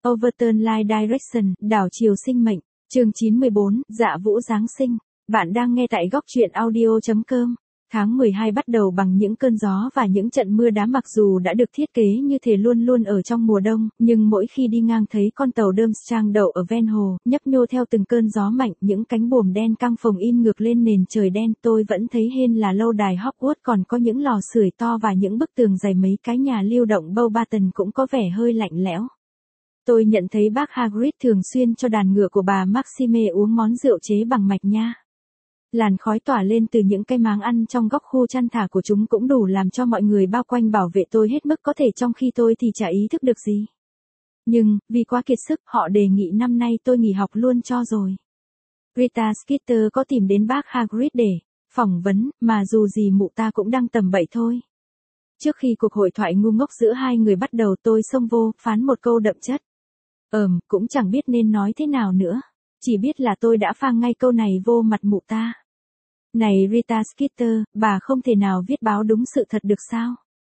Overturn Life Direction, đảo chiều sinh mệnh, chương 94, Dạ Vũ Giáng sinh. Bạn đang nghe tại góc truyện audio.com. Tháng 12 bắt đầu bằng những cơn gió và những trận mưa đá, mặc dù đã được thiết kế như thể luôn luôn ở trong mùa đông, nhưng mỗi khi đi ngang thấy con tàu Durmstrang đậu ở ven hồ, nhấp nhô theo từng cơn gió mạnh, những cánh buồm đen căng phồng in ngược lên nền trời đen, tôi vẫn thấy hên là lâu đài Hogwarts còn có những lò sưởi to và những bức tường dày, mấy cái nhà lưu động Beauxbaton cũng có vẻ hơi lạnh lẽo. Tôi nhận thấy bác Hagrid thường xuyên cho đàn ngựa của bà Maxime uống món rượu chế bằng mạch nha. Làn khói tỏa lên từ những cái máng ăn trong góc khu chăn thả của chúng cũng đủ làm cho mọi người bao quanh bảo vệ tôi hết mức có thể, trong khi tôi thì chả ý thức được gì. Nhưng, vì quá kiệt sức, họ đề nghị năm nay tôi nghỉ học luôn cho rồi. Rita Skeeter có tìm đến bác Hagrid để phỏng vấn, mà dù gì mụ ta cũng đang tầm bậy thôi. Trước khi cuộc hội thoại ngu ngốc giữa hai người bắt đầu, tôi xông vô, phán một câu đậm chất. Cũng chẳng biết nên nói thế nào nữa. Chỉ biết là tôi đã phang ngay câu này vô mặt mụ ta. Này Rita Skeeter, bà không thể nào viết báo đúng sự thật được sao?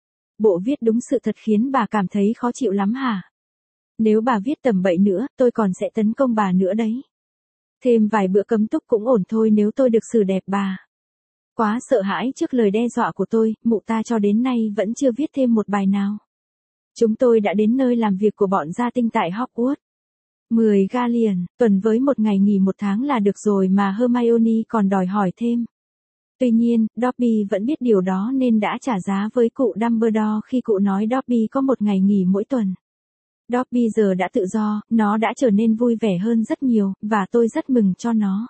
Bộ viết đúng sự thật khiến bà cảm thấy khó chịu lắm hả? Nếu bà viết tầm bậy nữa, tôi còn sẽ tấn công bà nữa đấy. Thêm vài bữa cấm túc cũng ổn thôi nếu tôi được xử đẹp bà. Quá sợ hãi trước lời đe dọa của tôi, mụ ta cho đến nay vẫn chưa viết thêm một bài nào. Chúng tôi đã đến nơi làm việc của bọn gia tinh tại Hogwarts. 10 galleon, tuần với một ngày nghỉ một tháng là được rồi mà Hermione còn đòi hỏi thêm. Tuy nhiên, Dobby vẫn biết điều đó nên đã trả giá với cụ Dumbledore khi cụ nói Dobby có một ngày nghỉ mỗi tuần. Dobby giờ đã tự do, nó đã trở nên vui vẻ hơn rất nhiều, và tôi rất mừng cho nó.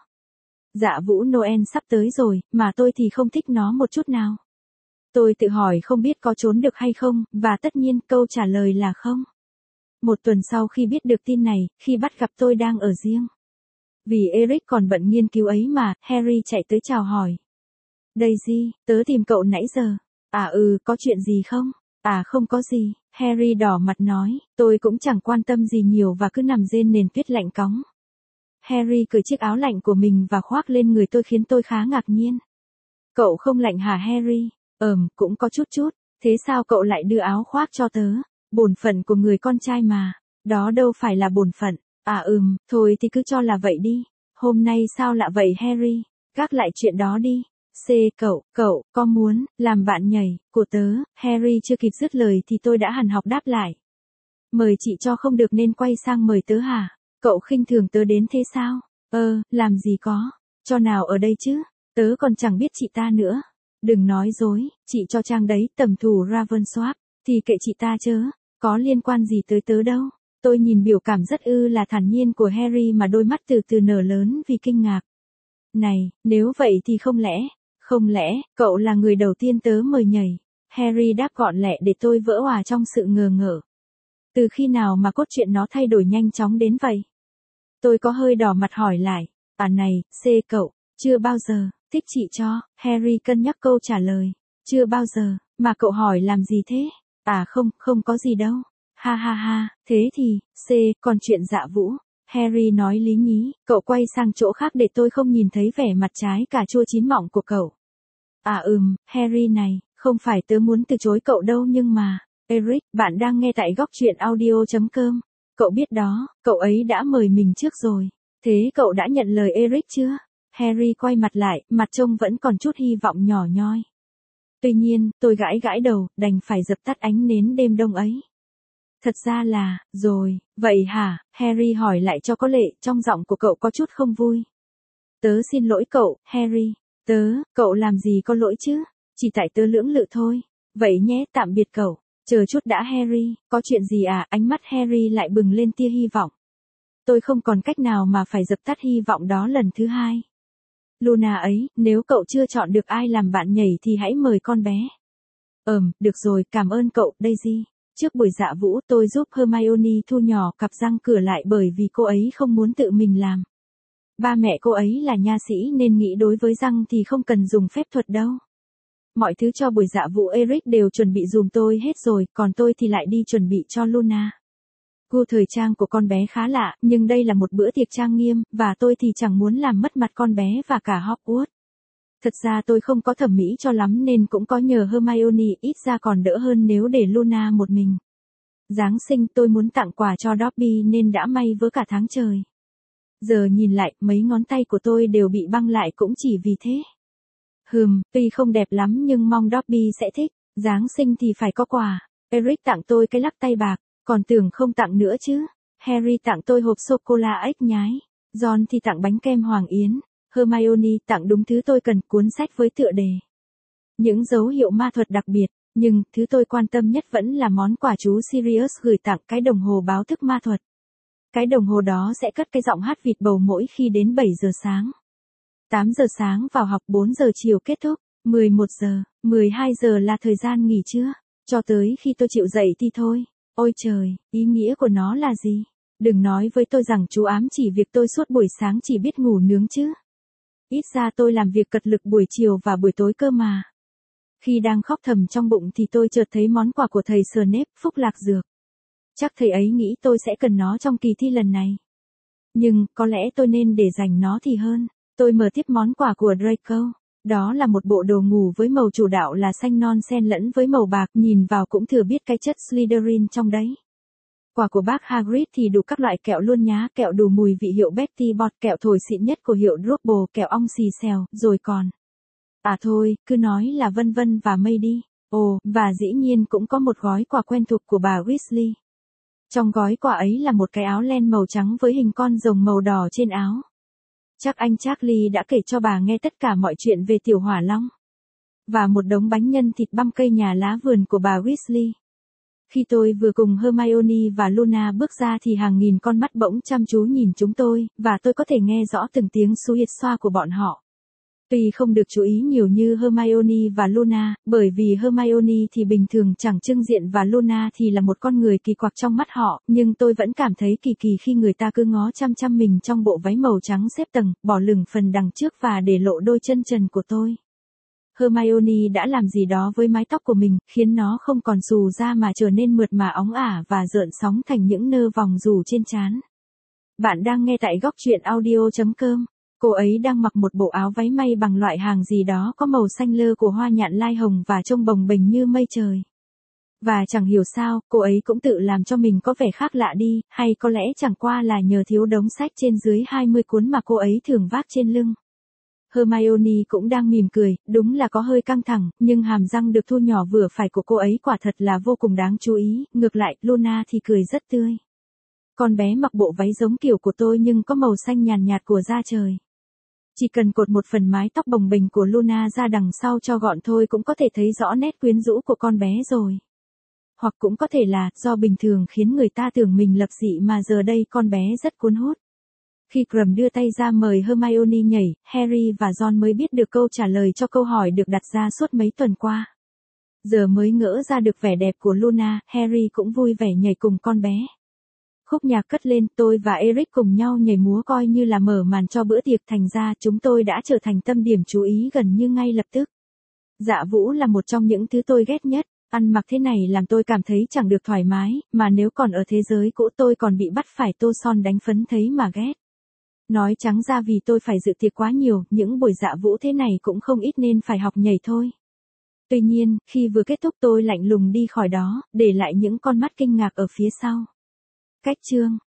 Dạ Vũ Noel sắp tới rồi, mà tôi thì không thích nó một chút nào. Tôi tự hỏi không biết có trốn được hay không, và tất nhiên câu trả lời là không. Một tuần sau khi biết được tin này, khi bắt gặp tôi đang ở riêng. Vì Eric còn bận nghiên cứu ấy mà, Harry chạy tới chào hỏi. Daisy, tớ tìm cậu nãy giờ. Có chuyện gì không? Không có gì, Harry đỏ mặt nói, tôi cũng chẳng quan tâm gì nhiều và cứ nằm trên nền tuyết lạnh cóng. Harry cởi chiếc áo lạnh của mình và khoác lên người tôi khiến tôi khá ngạc nhiên. Cậu không lạnh hả Harry? Cũng có chút. Thế sao cậu lại đưa áo khoác cho tớ? Bổn phận của người con trai mà. Đó đâu phải là bổn phận. Thôi thì cứ cho là vậy đi. Hôm nay sao lạ vậy Harry? Gác lại chuyện đó đi. Cậu, có muốn làm bạn nhảy của tớ? Harry chưa kịp dứt lời thì tôi đã hằn học đáp lại. Mời chị cho không được nên quay sang mời tớ hả? Cậu khinh thường tớ đến thế sao? Làm gì có. Cho nào ở đây chứ? Tớ còn chẳng biết chị ta nữa. Đừng nói dối, chị cho Trang đấy, tầm thủ Ravensworth. Thì kệ chị ta chớ. Có liên quan gì tới tớ đâu. Tôi nhìn biểu cảm rất là thản nhiên của Harry mà đôi mắt từ từ nở lớn vì kinh ngạc. Này, nếu vậy thì không lẽ, cậu là người đầu tiên tớ mời nhảy? Harry đáp gọn lẹ để tôi vỡ òa trong sự ngờ ngợ. Từ khi nào mà cốt truyện nó thay đổi nhanh chóng đến vậy? Tôi có hơi đỏ mặt hỏi lại. Này, cậu, chưa bao giờ, thích chị cho, Harry cân nhắc câu trả lời. Chưa bao giờ, mà cậu hỏi làm gì thế? Không có gì đâu. Ha, thế thì, còn chuyện Dạ Vũ. Harry nói lý nhí, cậu quay sang chỗ khác để tôi không nhìn thấy vẻ mặt trái cà chua chín mọng của cậu. Harry này, không phải tớ muốn từ chối cậu đâu nhưng mà, Eric, bạn đang nghe tại góc truyện audio.com. Cậu biết đó, cậu ấy đã mời mình trước rồi. Thế cậu đã nhận lời Eric chưa? Harry quay mặt lại, mặt trông vẫn còn chút hy vọng nhỏ nhoi. Tuy nhiên, tôi gãi đầu, đành phải dập tắt ánh nến đêm đông ấy. Thật ra là, rồi, vậy hả? Harry hỏi lại cho có lệ, trong giọng của cậu có chút không vui. Tớ xin lỗi cậu, Harry. Cậu làm gì có lỗi chứ? Chỉ tại tớ lưỡng lự thôi. Vậy nhé, tạm biệt cậu. Chờ chút đã Harry, có chuyện gì à? Ánh mắt Harry lại bừng lên tia hy vọng. Tôi không còn cách nào mà phải dập tắt hy vọng đó lần thứ hai. Luna ấy, nếu cậu chưa chọn được ai làm bạn nhảy thì hãy mời con bé. Được rồi, cảm ơn cậu, Daisy. Trước buổi dạ vũ tôi giúp Hermione thu nhỏ cặp răng cửa lại bởi vì cô ấy không muốn tự mình làm. Ba mẹ cô ấy là nha sĩ nên nghĩ đối với răng thì không cần dùng phép thuật đâu. Mọi thứ cho buổi dạ vũ Eric đều chuẩn bị giùm tôi hết rồi, còn tôi thì lại đi chuẩn bị cho Luna. Gu thời trang của con bé khá lạ, nhưng đây là một bữa tiệc trang nghiêm, và tôi thì chẳng muốn làm mất mặt con bé và cả Hogwarts. Thật ra tôi không có thẩm mỹ cho lắm nên cũng có nhờ Hermione, ít ra còn đỡ hơn nếu để Luna một mình. Giáng sinh tôi muốn tặng quà cho Dobby nên đã may vớ cả tháng trời. Giờ nhìn lại, mấy ngón tay của tôi đều bị băng lại cũng chỉ vì thế. Tuy không đẹp lắm nhưng mong Dobby sẽ thích. Giáng sinh thì phải có quà. Eric tặng tôi cái lắc tay bạc, còn tưởng không tặng nữa chứ. Harry tặng tôi hộp sô-cô-la ếch nhái. Ron thì tặng bánh kem Hoàng Yến. Hermione tặng đúng thứ tôi cần, cuốn sách với tựa đề Những dấu hiệu ma thuật đặc biệt. Nhưng, thứ tôi quan tâm nhất vẫn là món quà chú Sirius gửi tặng, cái đồng hồ báo thức ma thuật. Cái đồng hồ đó sẽ cất cái giọng hát vịt bầu mỗi khi đến 7 giờ sáng. 8 giờ sáng vào học, 4 giờ chiều kết thúc, 11 giờ, 12 giờ là thời gian nghỉ trưa, cho tới khi tôi chịu dậy thì thôi. Ôi trời, ý nghĩa của nó là gì? Đừng nói với tôi rằng chú ám chỉ việc tôi suốt buổi sáng chỉ biết ngủ nướng chứ. Ít ra tôi làm việc cật lực buổi chiều và buổi tối cơ mà. Khi đang khóc thầm trong bụng thì tôi chợt thấy món quà của thầy Snape, Phúc Lạc Dược. Chắc thầy ấy nghĩ tôi sẽ cần nó trong kỳ thi lần này. Nhưng, có lẽ tôi nên để dành nó thì hơn. Tôi mở tiếp món quà của Draco. Đó là một bộ đồ ngủ với màu chủ đạo là xanh non xen lẫn với màu bạc, nhìn vào cũng thừa biết cái chất Slytherin trong đấy. Quà của bác Hagrid thì đủ các loại kẹo luôn nhá, kẹo đủ mùi vị hiệu Betty Bot, kẹo thổi xịn nhất của hiệu Drupal, kẹo ong xì xèo, rồi còn. À thôi, cứ nói là vân vân và mây đi. Ồ, và dĩ nhiên cũng có một gói quà quen thuộc của bà Weasley. Trong gói quà ấy là một cái áo len màu trắng với hình con rồng màu đỏ trên áo. Chắc anh Charlie đã kể cho bà nghe tất cả mọi chuyện về tiểu hỏa long. Và một đống bánh nhân thịt băm cây nhà lá vườn của bà Weasley. Khi tôi vừa cùng Hermione và Luna bước ra thì hàng nghìn con mắt bỗng chăm chú nhìn chúng tôi, và tôi có thể nghe rõ từng tiếng xuýt xoa của bọn họ. Tuy không được chú ý nhiều như Hermione và Luna, bởi vì Hermione thì bình thường chẳng trưng diện và Luna thì là một con người kỳ quặc trong mắt họ, nhưng tôi vẫn cảm thấy kỳ kỳ khi người ta cứ ngó chăm chăm mình trong bộ váy màu trắng xếp tầng, bỏ lửng phần đằng trước và để lộ đôi chân trần của tôi. Hermione đã làm gì đó với mái tóc của mình, khiến nó không còn xù ra mà trở nên mượt mà óng ả và rợn sóng thành những nơ vòng rủ trên trán. Bạn đang nghe tại góc truyện audio.com. Cô ấy đang mặc một bộ áo váy may bằng loại hàng gì đó có màu xanh lơ của hoa nhạn lai hồng và trông bồng bềnh như mây trời. Và chẳng hiểu sao, cô ấy cũng tự làm cho mình có vẻ khác lạ đi, hay có lẽ chẳng qua là nhờ thiếu đống sách trên dưới 20 cuốn mà cô ấy thường vác trên lưng. Hermione cũng đang mỉm cười, đúng là có hơi căng thẳng, nhưng hàm răng được thu nhỏ vừa phải của cô ấy quả thật là vô cùng đáng chú ý, ngược lại, Luna thì cười rất tươi. Con bé mặc bộ váy giống kiểu của tôi nhưng có màu xanh nhàn nhạt của da trời. Chỉ cần cột một phần mái tóc bồng bềnh của Luna ra đằng sau cho gọn thôi cũng có thể thấy rõ nét quyến rũ của con bé rồi. Hoặc cũng có thể là, do bình thường khiến người ta tưởng mình lập dị mà giờ đây con bé rất cuốn hút. Khi Krum đưa tay ra mời Hermione nhảy, Harry và Ron mới biết được câu trả lời cho câu hỏi được đặt ra suốt mấy tuần qua. Giờ mới ngỡ ra được vẻ đẹp của Luna, Harry cũng vui vẻ nhảy cùng con bé. Khúc nhạc cất lên, tôi và Eric cùng nhau nhảy múa coi như là mở màn cho bữa tiệc, thành ra chúng tôi đã trở thành tâm điểm chú ý gần như ngay lập tức. Dạ Vũ là một trong những thứ tôi ghét nhất, ăn mặc thế này làm tôi cảm thấy chẳng được thoải mái, mà nếu còn ở thế giới cũ tôi còn bị bắt phải tô son đánh phấn thấy mà ghét. Nói trắng ra vì tôi phải dự tiệc quá nhiều, những buổi dạ vũ thế này cũng không ít nên phải học nhảy thôi. Tuy nhiên, khi vừa kết thúc tôi lạnh lùng đi khỏi đó, để lại những con mắt kinh ngạc ở phía sau. Cách chương